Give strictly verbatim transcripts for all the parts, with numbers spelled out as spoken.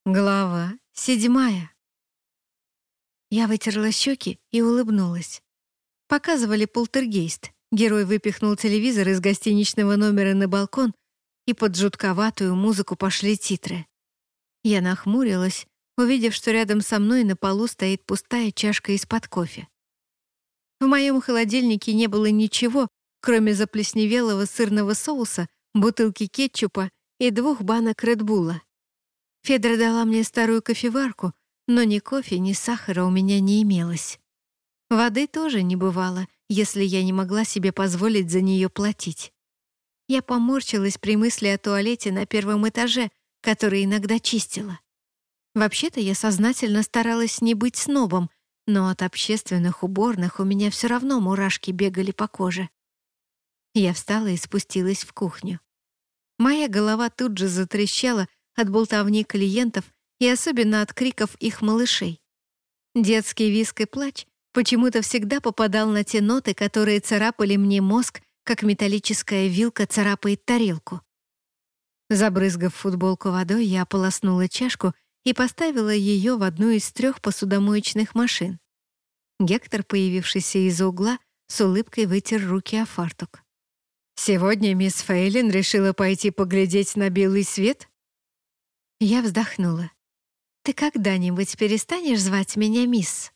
Глава седьмая. Я вытерла щеки и улыбнулась. Показывали «Полтергейст». Герой выпихнул телевизор из гостиничного номера на балкон, и под жутковатую музыку пошли титры. Я нахмурилась, увидев, что рядом со мной на полу стоит пустая чашка из-под кофе. В моем холодильнике не было ничего, кроме заплесневелого сырного соуса, бутылки кетчупа и двух банок Редбула. Федра дала мне старую кофеварку, но ни кофе, ни сахара у меня не имелось. Воды тоже не бывало, если я не могла себе позволить за нее платить. Я поморщилась при мысли о туалете на первом этаже, который иногда чистила. Вообще-то я сознательно старалась не быть снобом, но от общественных уборных у меня все равно мурашки бегали по коже. Я встала и спустилась в кухню. Моя голова тут же затрещала от болтовни клиентов и особенно от криков их малышей. Детский визг и плач почему-то всегда попадал на те ноты, которые царапали мне мозг, как металлическая вилка царапает тарелку. Забрызгав футболку водой, я ополоснула чашку и поставила ее в одну из трех посудомоечных машин. Гектор, появившийся из-за угла, с улыбкой вытер руки о фартук. «Сегодня мисс Фейлин решила пойти поглядеть на белый свет?» Я вздохнула. «Ты когда-нибудь перестанешь звать меня мисс?»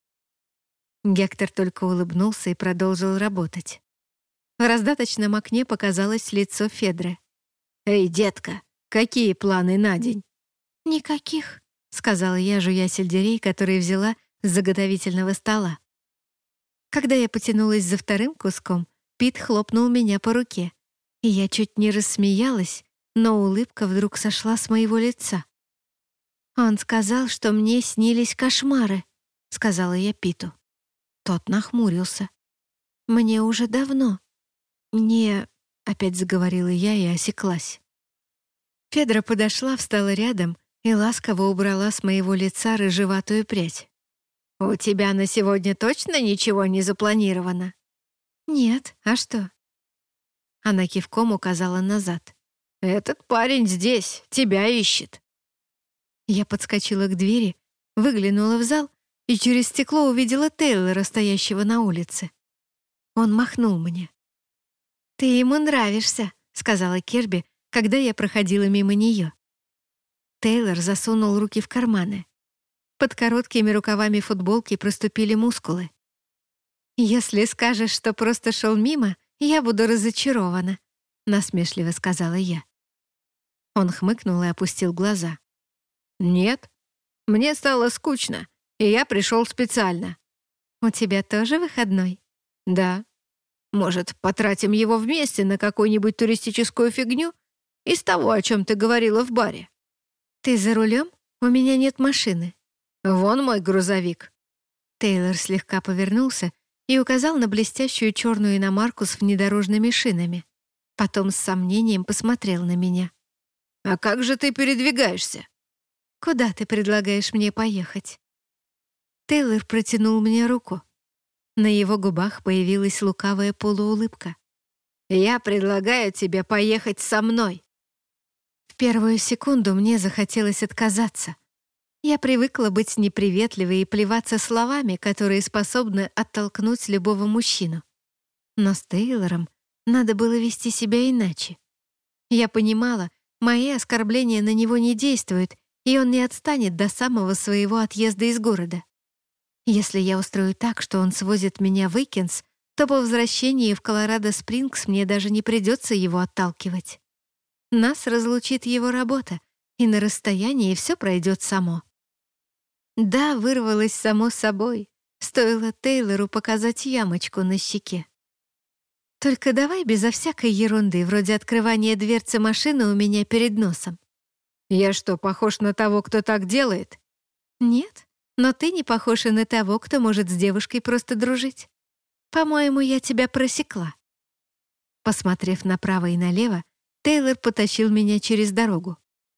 Гектор только улыбнулся и продолжил работать. В раздаточном окне показалось лицо Федры. «Эй, детка, какие планы на день?» «Никаких», — сказала я, жуя сельдерей, который взяла с заготовительного стола. Когда я потянулась за вторым куском, Пит хлопнул меня по руке, и я чуть не рассмеялась, но улыбка вдруг сошла с моего лица. «Он сказал, что мне снились кошмары», — сказала я Питу. Тот нахмурился. «Мне уже давно». «Не...» — опять заговорила я и осеклась. Федра подошла, встала рядом и ласково убрала с моего лица рыжеватую прядь. «У тебя на сегодня точно ничего не запланировано?» «Нет, а что?» Она кивком указала назад. «Этот парень здесь, тебя ищет». Я подскочила к двери, выглянула в зал и через стекло увидела Тейлора, стоящего на улице. Он махнул мне. «Ты ему нравишься», — сказала Керби, когда я проходила мимо нее. Тейлор засунул руки в карманы. Под короткими рукавами футболки проступили мускулы. «Если скажешь, что просто шел мимо, я буду разочарована», — насмешливо сказала я. Он хмыкнул и опустил глаза. «Нет, мне стало скучно, и я пришел специально». «У тебя тоже выходной?» «Да. Может, потратим его вместе на какую-нибудь туристическую фигню из того, о чем ты говорила в баре?» «Ты за рулем? У меня нет машины». «Вон мой грузовик». Тейлор слегка повернулся и указал на блестящую черную иномарку с внедорожными шинами. Потом с сомнением посмотрел на меня. «А как же ты передвигаешься?» «Куда ты предлагаешь мне поехать?» Тейлор протянул мне руку. На его губах появилась лукавая полуулыбка. «Я предлагаю тебе поехать со мной». В первую секунду мне захотелось отказаться. Я привыкла быть неприветливой и плеваться словами, которые способны оттолкнуть любого мужчину. Но с Тейлором надо было вести себя иначе. Я понимала, мои оскорбления на него не действуют, и он не отстанет до самого своего отъезда из города. Если я устрою так, что он свозит меня в Уикенс, то по возвращении в Колорадо-Спрингс мне даже не придется его отталкивать. Нас разлучит его работа, и на расстоянии все пройдет само. Да, вырвалось само собой. Стоило Тейлору показать ямочку на щеке. Только давай безо всякой ерунды, вроде открывания дверцы машины у меня перед носом. Я что, похож на того, кто так делает? Нет, но ты не похож и на того, кто может с девушкой просто дружить. По-моему, я тебя просекла. Посмотрев направо и налево, Тейлор потащил меня через дорогу.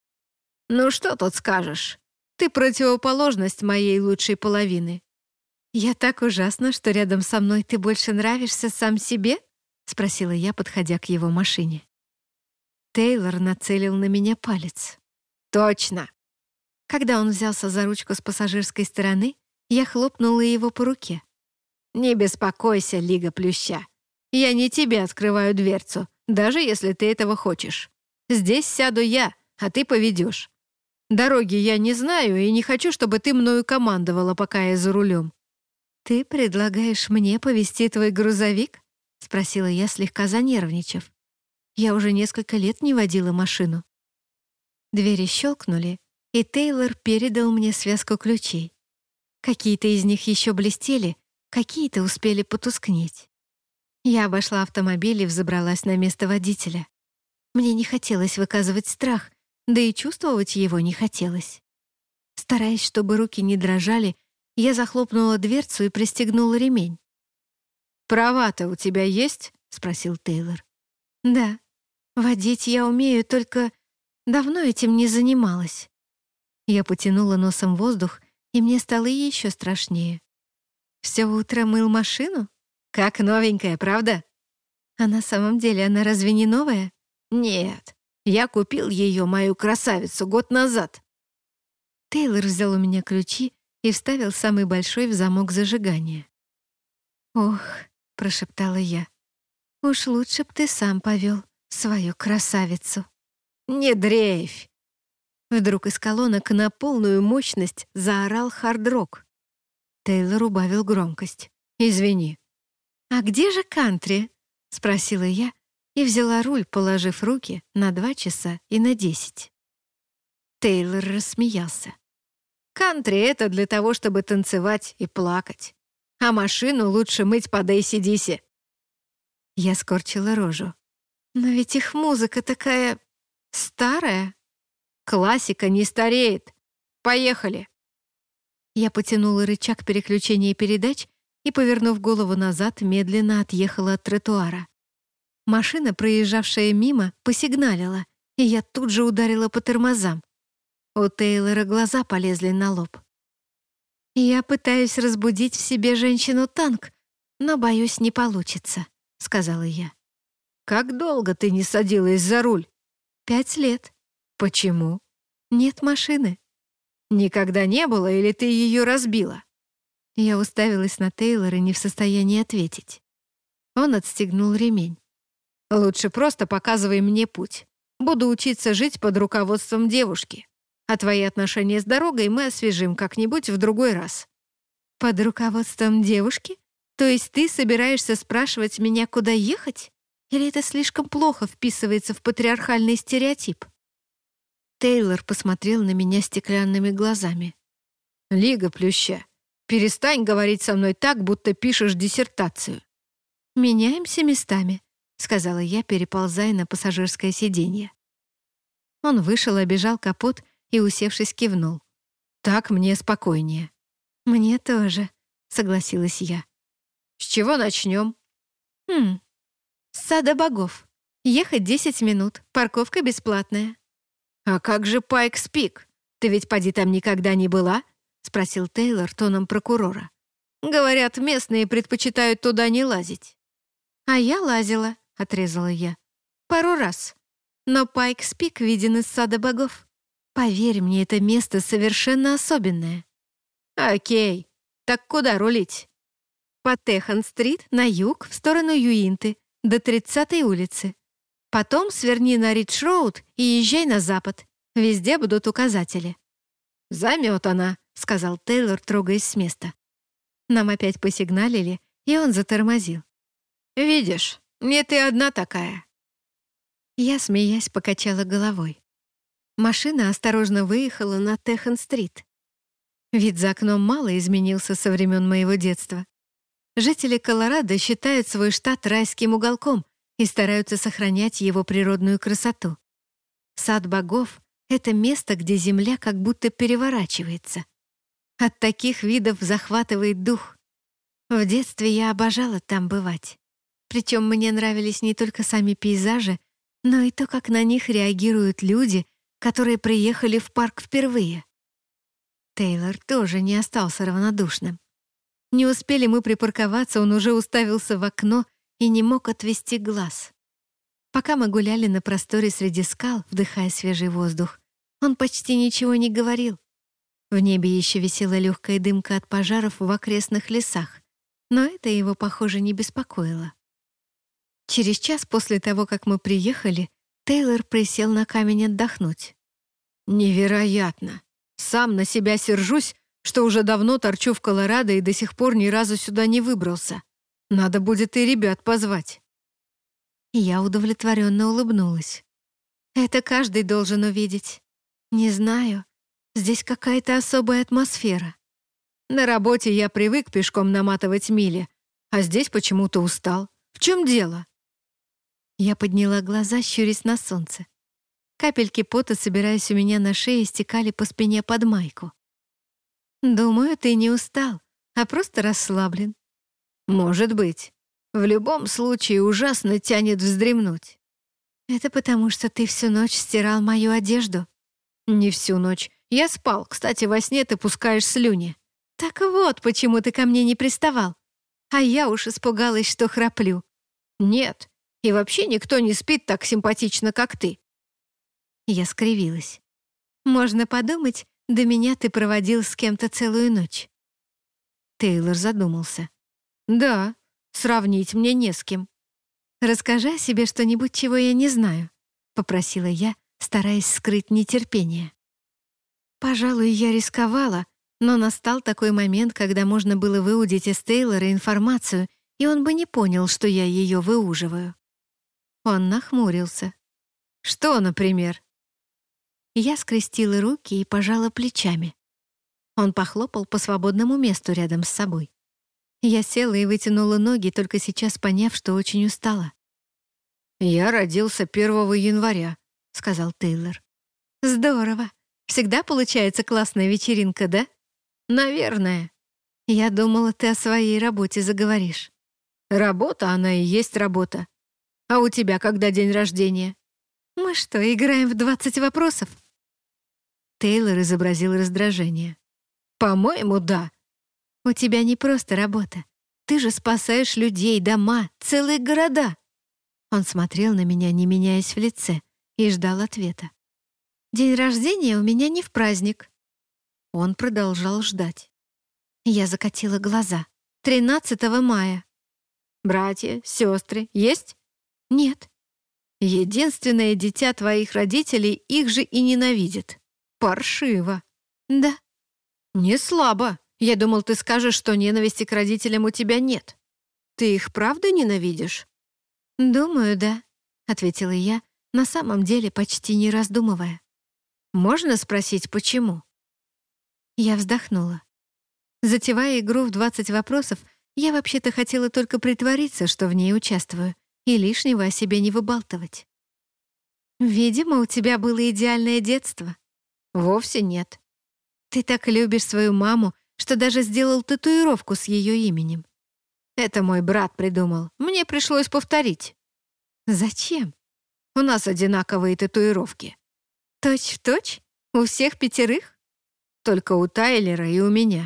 «Ну что тут скажешь? Ты противоположность моей лучшей половины». «Я так ужасна, что рядом со мной ты больше нравишься сам себе?» — спросила я, подходя к его машине. Тейлор нацелил на меня палец. «Точно! Когда он взялся за ручку с пассажирской стороны, я хлопнула его по руке. «Не беспокойся, Лига Плюща. Я не тебе открываю дверцу, даже если ты этого хочешь. Здесь сяду я, а ты поведешь. Дороги я не знаю и не хочу, чтобы ты мною командовала, пока я за рулем». «Ты предлагаешь мне повезти твой грузовик?» — спросила я, слегка занервничав. Я уже несколько лет не водила машину. Двери щелкнули, и Тейлор передал мне связку ключей. Какие-то из них еще блестели, какие-то успели потускнеть. Я обошла автомобиль и взобралась на место водителя. Мне не хотелось выказывать страх, да и чувствовать его не хотелось. Стараясь, чтобы руки не дрожали, я захлопнула дверцу и пристегнула ремень. «Права-то у тебя есть?» — спросил Тейлор. «Да. Водить я умею, только давно этим не занималась». Я потянула носом воздух, и мне стало еще страшнее. «Все утро мыл машину? Как новенькая, правда?» «А на самом деле она разве не новая?» «Нет, я купил ее, мою красавицу, год назад». Тейлор взял у меня ключи и вставил самый большой в замок зажигания. «Ох», — прошептала я, — «уж лучше б ты сам повел свою красавицу». «Не дрейфь!» Вдруг из колонок на полную мощность заорал хард-рок. Тейлор убавил громкость. «Извини». «А где же кантри?» — спросила я и взяла руль, положив руки на два часа и на десять. Тейлор рассмеялся. «Кантри — это для того, чтобы танцевать и плакать. А машину лучше мыть под эй си/ди си». Я скорчила рожу. «Но ведь их музыка такая старая». «Классика не стареет. Поехали». Я потянула рычаг переключения передач и, повернув голову назад, медленно отъехала от тротуара. Машина, проезжавшая мимо, посигналила, и я тут же ударила по тормозам. У Тейлора глаза полезли на лоб. «Я пытаюсь разбудить в себе женщину-танк, но, боюсь, не получится», — сказала я. «Как долго ты не садилась за руль?» «Пять лет». «Почему?» «Нет машины». «Никогда не было, или ты ее разбила?» Я уставилась на Тейлора, не в состоянии ответить. Он отстегнул ремень. «Лучше просто показывай мне путь. Буду учиться жить под руководством девушки. А твои отношения с дорогой мы освежим как-нибудь в другой раз». «Под руководством девушки? То есть ты собираешься спрашивать меня, куда ехать? Или это слишком плохо вписывается в патриархальный стереотип?» Тейлор посмотрел на меня стеклянными глазами. «Лига Плюща, перестань говорить со мной так, будто пишешь диссертацию». «Меняемся местами», — сказала я, переползая на пассажирское сиденье. Он вышел, обежал капот и, усевшись, кивнул. «Так мне спокойнее». «Мне тоже», — согласилась я. «С чего начнем?» «Хм, с сада богов. Ехать десять минут, парковка бесплатная». «А как же Пайкс-Пик? Ты ведь поди там никогда не была?» — спросил Тейлор тоном прокурора. «Говорят, местные предпочитают туда не лазить». «А я лазила», — отрезала я. «Пару раз. Но Пайкс-Пик виден из сада богов. Поверь мне, это место совершенно особенное». «Окей. Так куда рулить?» «По Техан-стрит на юг, в сторону Юинты, до тридцатой улицы. Потом сверни на Ридж-роуд и езжай на запад. Везде будут указатели». «Заметана», — сказал Тейлор, трогаясь с места. Нам опять посигналили, и он затормозил. «Видишь, не ты одна такая». Я, смеясь, покачала головой. Машина осторожно выехала на Техан-стрит. Вид за окном мало изменился со времен моего детства. Жители Колорадо считают свой штат райским уголком и стараются сохранять его природную красоту. Сад богов — это место, где земля как будто переворачивается. От таких видов захватывает дух. В детстве я обожала там бывать. Причем мне нравились не только сами пейзажи, но и то, как на них реагируют люди, которые приехали в парк впервые. Тейлор тоже не остался равнодушным. Не успели мы припарковаться, он уже уставился в окно и не мог отвести глаз. Пока мы гуляли на просторе среди скал, вдыхая свежий воздух, он почти ничего не говорил, В небе еще висела легкая дымка от пожаров в окрестных лесах, но это его, похоже, не беспокоило. Через час после того, как мы приехали, Тейлор присел на камень отдохнуть. «Невероятно! Сам на себя сержусь, что уже давно торчу в Колорадо и до сих пор ни разу сюда не выбрался. Надо будет и ребят позвать». Я удовлетворенно улыбнулась. «Это каждый должен увидеть. Не знаю, здесь какая-то особая атмосфера. На работе я привык пешком наматывать мили, а здесь почему-то устал. В чем дело?» Я подняла глаза, щурясь на солнце. Капельки пота, собираясь у меня на шее, стекали по спине под майку. «Думаю, ты не устал, а просто расслаблен». «Может быть. В любом случае ужасно тянет вздремнуть». «Это потому, что ты всю ночь стирал мою одежду?» «Не всю ночь. Я спал. Кстати, во сне ты пускаешь слюни». «Так вот, почему ты ко мне не приставал. А я уж испугалась, что храплю». «Нет. И вообще никто не спит так симпатично, как ты». Я скривилась. «Можно подумать, до меня ты проводил с кем-то целую ночь». Тейлор задумался. «Да, сравнить мне не с кем». «Расскажи о себе что-нибудь, чего я не знаю», — попросила я, стараясь скрыть нетерпение. Пожалуй, я рисковала, но настал такой момент, когда можно было выудить из Тейлора информацию, и он бы не понял, что я ее выуживаю. Он нахмурился. «Что, например?» Я скрестила руки и пожала плечами. Он похлопал по свободному месту рядом с собой. Я села и вытянула ноги, только сейчас поняв, что очень устала. «Я родился первого января», — сказал Тейлор. «Здорово. Всегда получается классная вечеринка, да?» «Наверное. Я думала, ты о своей работе заговоришь». «Работа, она и есть работа. А у тебя когда день рождения?» «Мы что, играем в двадцать вопросов?» Тейлор изобразил раздражение. «По-моему, да. У тебя не просто работа. Ты же спасаешь людей, дома, целые города». Он смотрел на меня, не меняясь в лице, и ждал ответа. «День рождения у меня не в праздник». Он продолжал ждать. Я закатила глаза. тринадцатого мая. «Братья, сестры есть?» «Нет». «Единственное дитя твоих родителей их же и ненавидит. Паршиво». «Да». «Не слабо. Я думал, ты скажешь, что ненависти к родителям у тебя нет. Ты их правда ненавидишь?» «Думаю, да», — ответила я, на самом деле почти не раздумывая. «Можно спросить, почему?» Я вздохнула. Затевая игру в двадцать вопросов, я вообще-то хотела только притвориться, что в ней участвую, и лишнего о себе не выбалтывать. «Видимо, у тебя было идеальное детство». «Вовсе нет. Ты так любишь свою маму, что даже сделал татуировку с ее именем». «Это мой брат придумал. Мне пришлось повторить». «Зачем?» «У нас одинаковые татуировки». «Точь в точь? У всех пятерых?» «Только у Тайлера и у меня».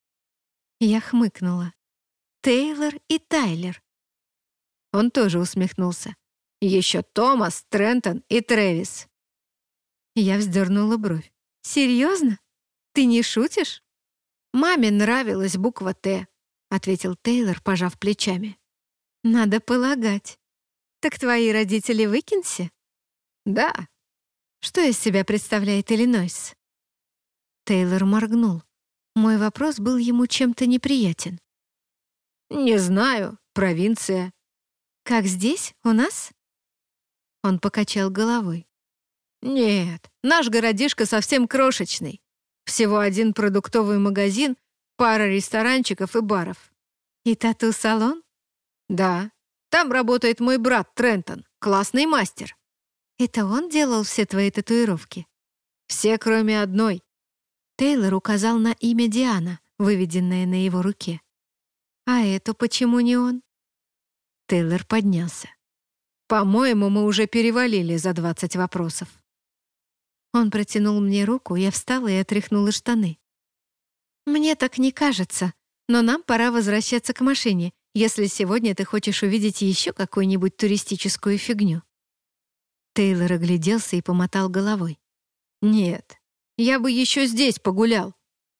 Я хмыкнула. «Тейлор и Тайлер». Он тоже усмехнулся. «Еще Томас, Трентон и Трэвис». Я вздернула бровь. «Серьезно? Ты не шутишь?» «Маме нравилась буква «Т», — ответил Тейлор, пожав плечами. «Надо полагать. Так твои родители в Икинсе?» «Да». «Что из себя представляет Иллинойс?» Тейлор моргнул. Мой вопрос был ему чем-то неприятен. «Не знаю. Провинция». «Как здесь? У нас?» Он покачал головой. «Нет, наш городишко совсем крошечный. Всего один продуктовый магазин, пара ресторанчиков и баров». «И тату-салон?» «Да. Там работает мой брат Трентон, классный мастер». «Это он делал все твои татуировки?» «Все, кроме одной». Тейлор указал на имя Диана, выведенное на его руке. «А эту почему не он?» Тейлор поднялся. «По-моему, мы уже перевалили за двадцать вопросов». Он протянул мне руку, я встала и отряхнула штаны. «Мне так не кажется, но нам пора возвращаться к машине, если сегодня ты хочешь увидеть еще какую-нибудь туристическую фигню». Тейлор огляделся и помотал головой. «Нет, я бы еще здесь погулял.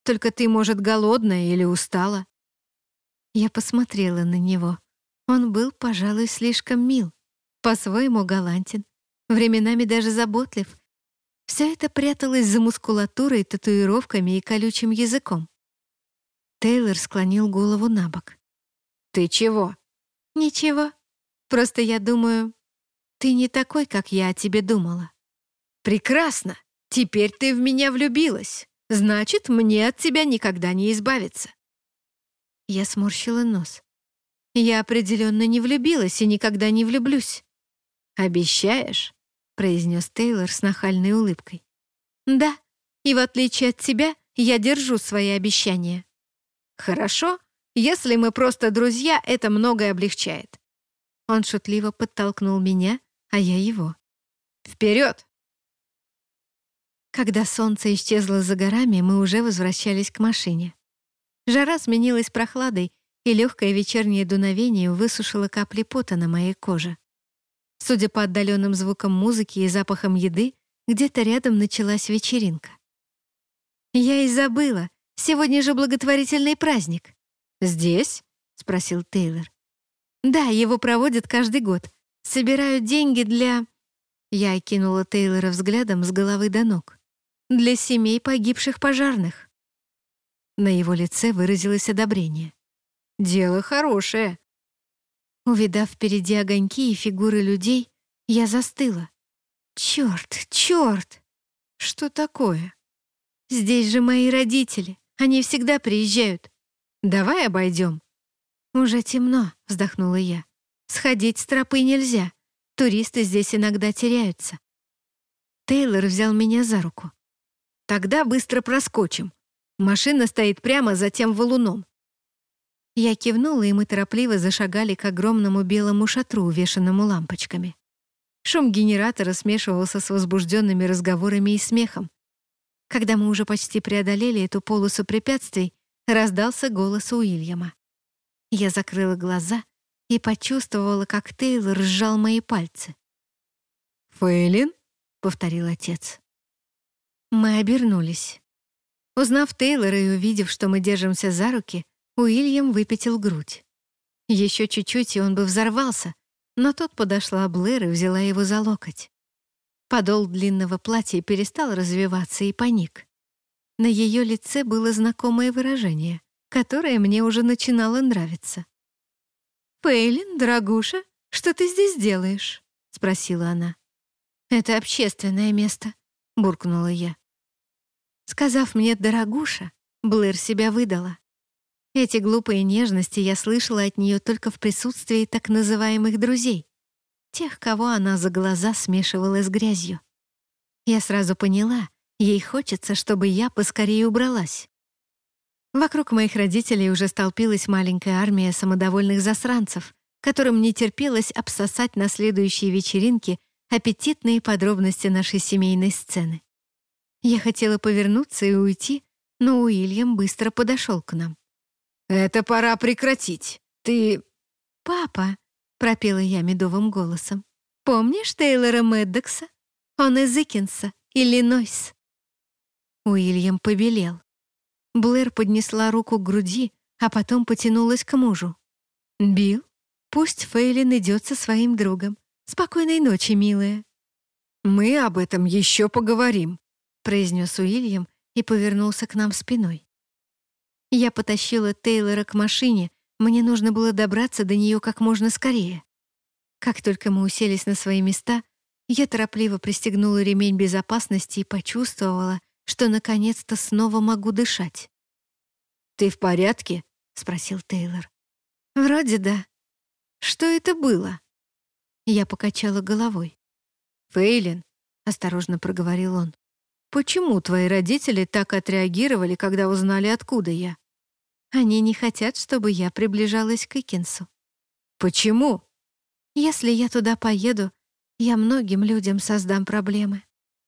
Только ты, может, голодная или устала?» Я посмотрела на него. Он был, пожалуй, слишком мил, по-своему галантен, временами даже заботлив. Все это пряталось за мускулатурой, татуировками и колючим языком. Тейлор склонил голову на бок. «Ты чего?» «Ничего. Просто я думаю, ты не такой, как я о тебе думала». «Прекрасно. Теперь ты в меня влюбилась. Значит, мне от тебя никогда не избавиться». Я сморщила нос. «Я определенно не влюбилась и никогда не влюблюсь». «Обещаешь?» — произнес Тейлор с нахальной улыбкой. «Да, и в отличие от тебя, я держу свои обещания». «Хорошо, если мы просто друзья, это многое облегчает». Он шутливо подтолкнул меня, а я его. «Вперед!» Когда солнце исчезло за горами, мы уже возвращались к машине. Жара сменилась прохладой, и легкое вечернее дуновение высушило капли пота на моей коже. Судя по отдаленным звукам музыки и запахам еды, где-то рядом началась вечеринка. «Я и забыла. Сегодня же благотворительный праздник». «Здесь?» — спросил Тейлор. «Да, его проводят каждый год. Собирают деньги для...» Я окинула Тейлора взглядом с головы до ног. «Для семей погибших пожарных». На его лице выразилось одобрение. «Дело хорошее». Увидав впереди огоньки и фигуры людей, я застыла. «Черт, черт! Что такое? Здесь же мои родители. Они всегда приезжают. Давай обойдем». «Уже темно», — вздохнула я. «Сходить с тропы нельзя. Туристы здесь иногда теряются». Тейлор взял меня за руку. «Тогда быстро проскочим. Машина стоит прямо за тем валуном». Я кивнула, и мы торопливо зашагали к огромному белому шатру, увешанному лампочками. Шум генератора смешивался с возбужденными разговорами и смехом. Когда мы уже почти преодолели эту полосу препятствий, раздался голос Уильяма. Я закрыла глаза и почувствовала, как Тейлор сжал мои пальцы. «Фейлин?» — повторил отец. Мы обернулись. Узнав Тейлора и увидев, что мы держимся за руки, Уильям выпятил грудь. Еще чуть-чуть, и он бы взорвался, но тут подошла Блэр и взяла его за локоть. Подол длинного платья перестал развиваться и паник. На ее лице было знакомое выражение, которое мне уже начинало нравиться. «Фейлин, дорогуша, что ты здесь делаешь?» — спросила она. «Это общественное место», — буркнула я. Сказав мне «дорогуша», Блэр себя выдала. Эти глупые нежности я слышала от нее только в присутствии так называемых друзей, тех, кого она за глаза смешивала с грязью. Я сразу поняла, ей хочется, чтобы я поскорее убралась. Вокруг моих родителей уже столпилась маленькая армия самодовольных засранцев, которым не терпелось обсосать на следующей вечеринке аппетитные подробности нашей семейной сцены. Я хотела повернуться и уйти, но Уильям быстро подошел к нам. «Это пора прекратить. Ты...» «Папа», — пропела я медовым голосом, «помнишь Тейлора Мэддокса? Он из Икинса, Иллинойс». Уильям побелел. Блэр поднесла руку к груди, а потом потянулась к мужу. «Билл, пусть Фейлин идет со своим другом. Спокойной ночи, милая». «Мы об этом еще поговорим», — произнес Уильям и повернулся к нам спиной. Я потащила Тейлора к машине, мне нужно было добраться до нее как можно скорее. Как только мы уселись на свои места, я торопливо пристегнула ремень безопасности и почувствовала, что наконец-то снова могу дышать. «Ты в порядке?» — спросил Тейлор. «Вроде да». «Что это было?» Я покачала головой. «Фейлин», — осторожно проговорил он, «почему твои родители так отреагировали, когда узнали, откуда я?» «Они не хотят, чтобы я приближалась к Икинсу». «Почему?» «Если я туда поеду, я многим людям создам проблемы».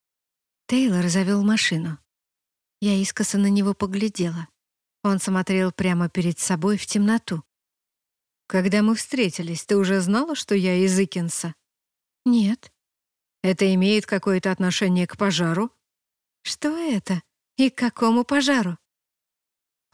Тейлор завел машину. Я искоса на него поглядела. Он смотрел прямо перед собой в темноту. «Когда мы встретились, ты уже знала, что я из Икинса?» «Нет». «Это имеет какое-то отношение к пожару?» «Что это? И к какому пожару?»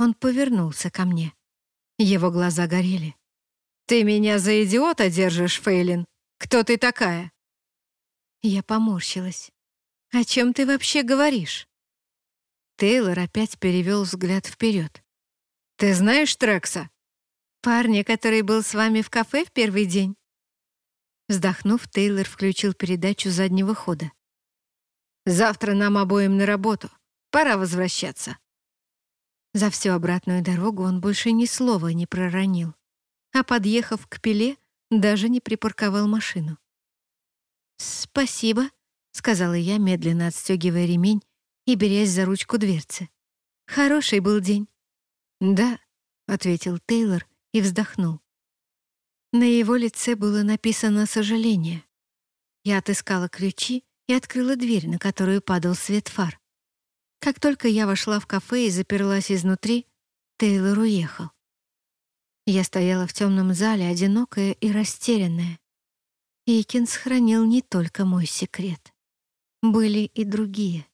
Он повернулся ко мне. Его глаза горели. «Ты меня за идиота держишь, Фейлин? Кто ты такая?» Я поморщилась. «О чем ты вообще говоришь?» Тейлор опять перевел взгляд вперед. «Ты знаешь Трекса?» «Парня, который был с вами в кафе в первый день?» Вздохнув, Тейлор включил передачу заднего хода. «Завтра нам обоим на работу. Пора возвращаться». За всю обратную дорогу он больше ни слова не проронил, а, подъехав к Пеле, даже не припарковал машину. «Спасибо», — сказала я, медленно отстегивая ремень и берясь за ручку дверцы. «Хороший был день». «Да», — ответил Тейлор и вздохнул. На его лице было написано сожаление. Я отыскала ключи и открыла дверь, на которую падал свет фар. Как только я вошла в кафе и заперлась изнутри, Тейлор уехал. Я стояла в темном зале, одинокая и растерянная. Икинс хранил не только мой секрет. Были и другие.